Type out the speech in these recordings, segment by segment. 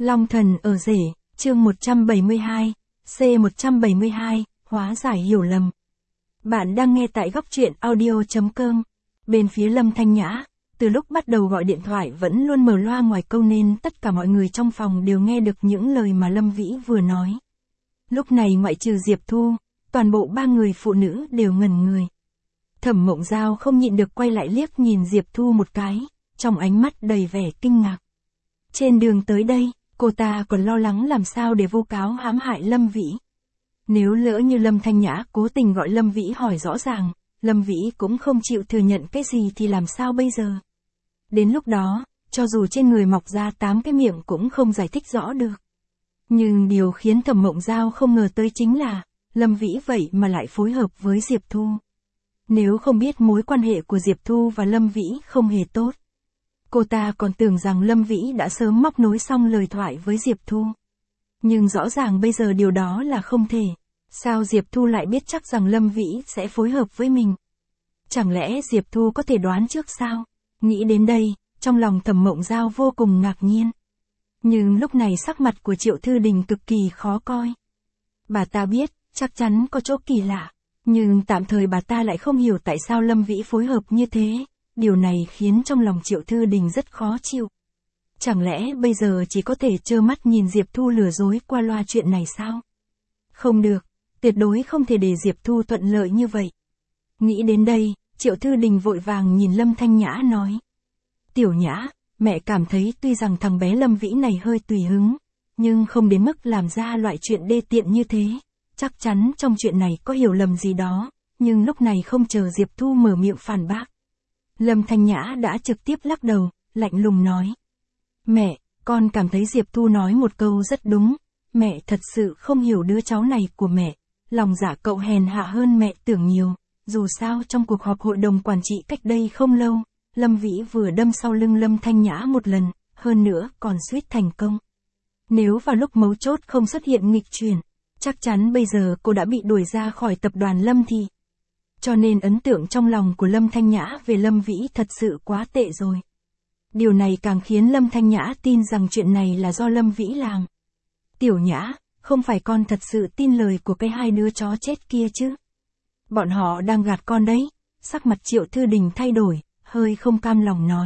Long thần ở rể, chương 172, C172, hóa giải hiểu lầm. Bạn đang nghe tại góc truyện audio.com. Bên phía Lâm Thanh Nhã, từ lúc bắt đầu gọi điện thoại vẫn luôn mở loa ngoài câu nên tất cả mọi người trong phòng đều nghe được những lời mà Lâm Vĩ vừa nói. Lúc này ngoại trừ Diệp Thu, toàn bộ ba người phụ nữ đều ngẩn người. Thẩm Mộng Giao không nhịn được quay lại liếc nhìn Diệp Thu một cái, trong ánh mắt đầy vẻ kinh ngạc. Trên đường tới đây, cô ta còn lo lắng làm sao để vu cáo hãm hại Lâm Vĩ. Nếu lỡ như Lâm Thanh Nhã cố tình gọi Lâm Vĩ hỏi rõ ràng, Lâm Vĩ cũng không chịu thừa nhận cái gì thì làm sao bây giờ? Đến lúc đó, cho dù trên người mọc ra 8 cái miệng cũng không giải thích rõ được. Nhưng điều khiến Thẩm Mộng Giao không ngờ tới chính là, Lâm Vĩ vậy mà lại phối hợp với Diệp Thu. Nếu không biết mối quan hệ của Diệp Thu và Lâm Vĩ không hề tốt, cô ta còn tưởng rằng Lâm Vĩ đã sớm móc nối xong lời thoại với Diệp Thu. Nhưng rõ ràng bây giờ điều đó là không thể. Sao Diệp Thu lại biết chắc rằng Lâm Vĩ sẽ phối hợp với mình? Chẳng lẽ Diệp Thu có thể đoán trước sao? Nghĩ đến đây, trong lòng Thẩm Mộng Giao vô cùng ngạc nhiên. Nhưng lúc này sắc mặt của Triệu Thư Đình cực kỳ khó coi. Bà ta biết, chắc chắn có chỗ kỳ lạ. Nhưng tạm thời bà ta lại không hiểu tại sao Lâm Vĩ phối hợp như thế. Điều này khiến trong lòng Triệu Thư Đình rất khó chịu. Chẳng lẽ bây giờ chỉ có thể trơ mắt nhìn Diệp Thu lừa dối qua loa chuyện này sao? Không được, tuyệt đối không thể để Diệp Thu thuận lợi như vậy. Nghĩ đến đây, Triệu Thư Đình vội vàng nhìn Lâm Thanh Nhã nói. Tiểu Nhã, mẹ cảm thấy tuy rằng thằng bé Lâm Vĩ này hơi tùy hứng, nhưng không đến mức làm ra loại chuyện đê tiện như thế. Chắc chắn trong chuyện này có hiểu lầm gì đó, nhưng lúc này không chờ Diệp Thu mở miệng phản bác. Lâm Thanh Nhã đã trực tiếp lắc đầu, lạnh lùng nói. Mẹ, con cảm thấy Diệp Thu nói một câu rất đúng. Mẹ thật sự không hiểu đứa cháu này của mẹ. Lòng dạ cậu hèn hạ hơn mẹ tưởng nhiều. Dù sao trong cuộc họp hội đồng quản trị cách đây không lâu, Lâm Vĩ vừa đâm sau lưng Lâm Thanh Nhã một lần, hơn nữa còn suýt thành công. Nếu vào lúc mấu chốt không xuất hiện nghịch chuyển, chắc chắn bây giờ cô đã bị đuổi ra khỏi tập đoàn Lâm Thị. Cho nên ấn tượng trong lòng của Lâm Thanh Nhã về Lâm Vĩ thật sự quá tệ rồi. Điều này càng khiến Lâm Thanh Nhã tin rằng chuyện này là do Lâm Vĩ làm. Tiểu Nhã, không phải con thật sự tin lời của cái hai đứa chó chết kia chứ? Bọn họ đang gạt con đấy. Sắc mặt Triệu Thư Đình thay đổi, hơi không cam lòng nói.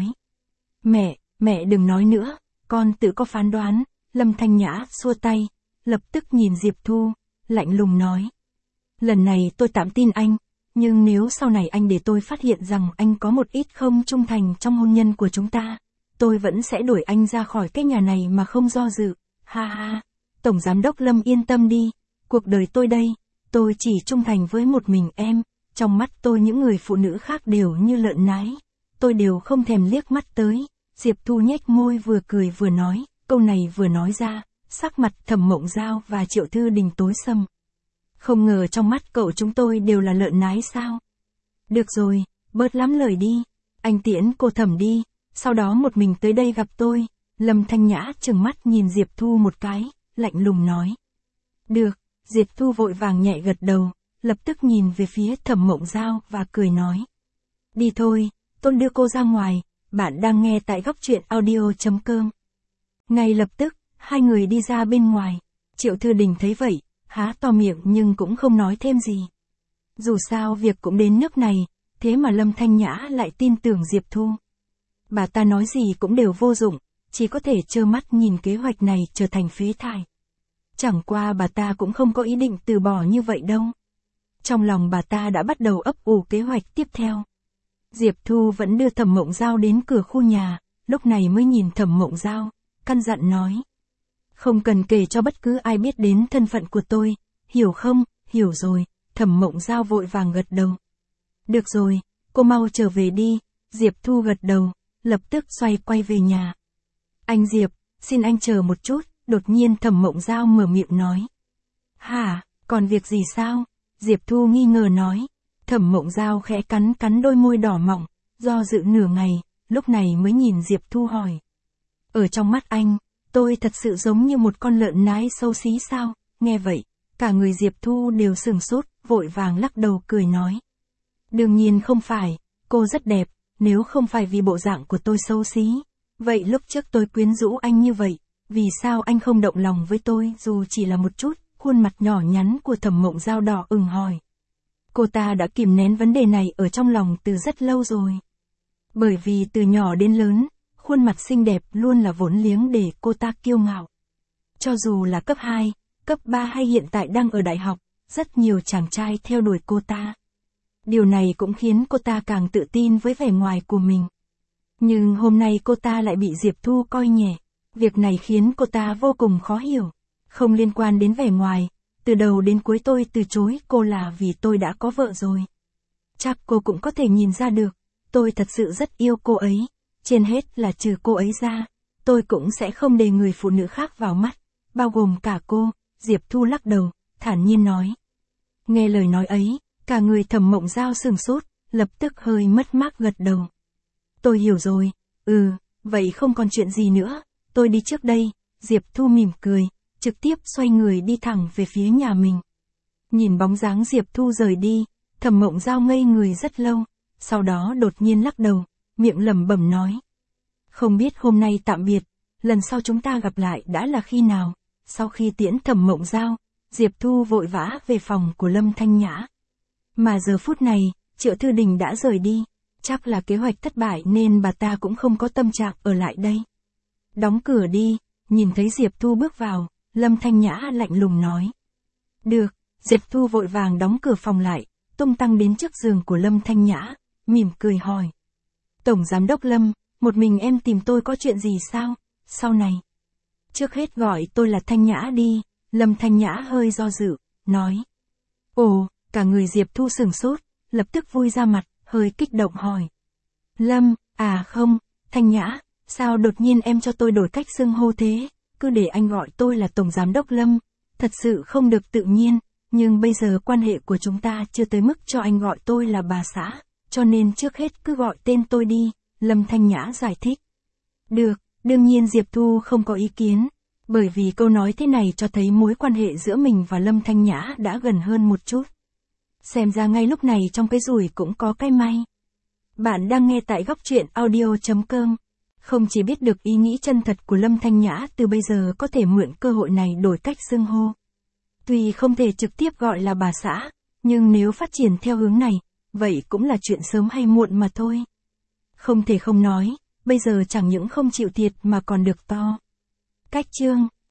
Mẹ đừng nói nữa, con tự có phán đoán. Lâm Thanh Nhã xua tay, lập tức nhìn Diệp Thu, lạnh lùng nói. Lần này tôi tạm tin anh. Nhưng nếu sau này anh để tôi phát hiện rằng anh có một ít không trung thành trong hôn nhân của chúng ta, tôi vẫn sẽ đuổi anh ra khỏi cái nhà này mà không do dự. Ha ha, Tổng Giám đốc Lâm yên tâm đi, cuộc đời tôi đây, tôi chỉ trung thành với một mình em, trong mắt tôi những người phụ nữ khác đều như lợn nái, tôi đều không thèm liếc mắt tới. Diệp Thu nhếch môi vừa cười vừa nói, câu này vừa nói ra, sắc mặt Thẩm Mộng Giao và Triệu Thư Đình tối sầm. Không ngờ trong mắt cậu chúng tôi đều là lợn nái sao? Được rồi, bớt lắm lời đi. Anh tiễn cô Thẩm đi, sau đó một mình tới đây gặp tôi. Lâm Thanh Nhã trừng mắt nhìn Diệp Thu một cái, lạnh lùng nói. Được, Diệp Thu vội vàng nhẹ gật đầu, lập tức nhìn về phía Thẩm Mộng Giao và cười nói. Đi thôi, tôi đưa cô ra ngoài, bạn đang nghe tại góc truyện audio.com. Ngay lập tức, hai người đi ra bên ngoài. Triệu Thư Đình thấy vậy, há to miệng nhưng cũng không nói thêm gì. Dù sao việc cũng đến nước này, thế mà Lâm Thanh Nhã lại tin tưởng Diệp Thu. Bà ta nói gì cũng đều vô dụng, chỉ có thể trơ mắt nhìn kế hoạch này trở thành phế thải. Chẳng qua bà ta cũng không có ý định từ bỏ như vậy đâu. Trong lòng bà ta đã bắt đầu ấp ủ kế hoạch tiếp theo. Diệp Thu vẫn đưa Thẩm Mộng Giao đến cửa khu nhà, lúc này mới nhìn Thẩm Mộng Giao, căn dặn nói. Không cần kể cho bất cứ ai biết đến thân phận của tôi, hiểu không? Hiểu rồi, Thẩm Mộng Giao vội vàng gật đầu. Được rồi, cô mau trở về đi. Diệp Thu gật đầu, lập tức xoay quay về nhà. Anh Diệp, xin anh chờ một chút. Đột nhiên Thẩm Mộng Giao mở miệng nói. Hả, còn việc gì sao? Diệp Thu nghi ngờ nói. Thẩm Mộng Giao khẽ cắn đôi môi đỏ mọng, do dự nửa ngày, lúc này mới nhìn Diệp Thu hỏi. Ở trong mắt anh, tôi thật sự giống như một con lợn nái xấu xí sao? Nghe vậy, cả người Diệp Thu đều sửng sốt, vội vàng lắc đầu cười nói. Đương nhiên không phải, cô rất đẹp, nếu không phải vì bộ dạng của tôi xấu xí. Vậy lúc trước tôi quyến rũ anh như vậy, vì sao anh không động lòng với tôi dù chỉ là một chút, khuôn mặt nhỏ nhắn của Thẩm Mộng Giao đỏ ửng hỏi. Cô ta đã kìm nén vấn đề này ở trong lòng từ rất lâu rồi. Bởi vì từ nhỏ đến lớn, khuôn mặt xinh đẹp luôn là vốn liếng để cô ta kiêu ngạo. Cho dù là cấp 2, cấp 3 hay hiện tại đang ở đại học, rất nhiều chàng trai theo đuổi cô ta. Điều này cũng khiến cô ta càng tự tin với vẻ ngoài của mình. Nhưng hôm nay cô ta lại bị Diệp Thu coi nhẹ. Việc này khiến cô ta vô cùng khó hiểu. Không liên quan đến vẻ ngoài, từ đầu đến cuối tôi từ chối cô là vì tôi đã có vợ rồi. Chắc cô cũng có thể nhìn ra được, tôi thật sự rất yêu cô ấy. Trên hết là trừ cô ấy ra, tôi cũng sẽ không để người phụ nữ khác vào mắt, bao gồm cả cô. Diệp Thu lắc đầu, thản nhiên nói. Nghe lời nói ấy, cả người Thẩm Mộng Giao sửng sốt, lập tức hơi mất mát gật đầu. Tôi hiểu rồi, vậy không còn chuyện gì nữa, tôi đi trước đây. Diệp Thu mỉm cười, trực tiếp xoay người đi thẳng về phía nhà mình. Nhìn bóng dáng Diệp Thu rời đi, Thẩm Mộng Giao ngây người rất lâu, sau đó đột nhiên lắc đầu, miệng lẩm bẩm nói. Không biết hôm nay tạm biệt, lần sau chúng ta gặp lại đã là khi nào. Sau khi tiễn Thẩm Mộng Giao, Diệp Thu vội vã về phòng của Lâm Thanh Nhã. Mà giờ phút này, Triệu Thư Đình đã rời đi, chắc là kế hoạch thất bại nên bà ta cũng không có tâm trạng ở lại đây. Đóng cửa đi, nhìn thấy Diệp Thu bước vào, Lâm Thanh Nhã lạnh lùng nói. Được, Diệp Thu vội vàng đóng cửa phòng lại, tung tăng đến trước giường của Lâm Thanh Nhã, mỉm cười hỏi. Tổng Giám đốc Lâm, một mình em tìm tôi có chuyện gì sao? Sau này, trước hết gọi tôi là Thanh Nhã đi. Lâm Thanh Nhã hơi do dự, nói. Ồ, cả người Diệp Thu sửng sốt, lập tức vui ra mặt, hơi kích động hỏi. Lâm, à không, Thanh Nhã, sao đột nhiên em cho tôi đổi cách xưng hô thế, cứ để anh gọi tôi là Tổng Giám đốc Lâm, thật sự không được tự nhiên, nhưng bây giờ quan hệ của chúng ta chưa tới mức cho anh gọi tôi là bà xã, cho nên trước hết cứ gọi tên tôi đi, Lâm Thanh Nhã giải thích. Được, đương nhiên Diệp Thu không có ý kiến. Bởi vì câu nói thế này cho thấy mối quan hệ giữa mình và Lâm Thanh Nhã đã gần hơn một chút. Xem ra ngay lúc này trong cái rủi cũng có cái may. Bạn đang nghe tại góc truyện audio.com. Không chỉ biết được ý nghĩ chân thật của Lâm Thanh Nhã từ bây giờ có thể mượn cơ hội này đổi cách xưng hô. Tuy không thể trực tiếp gọi là bà xã, nhưng nếu phát triển theo hướng này, vậy cũng là chuyện sớm hay muộn mà thôi. Không thể không nói, bây giờ chẳng những không chịu thiệt mà còn được to. Cách chương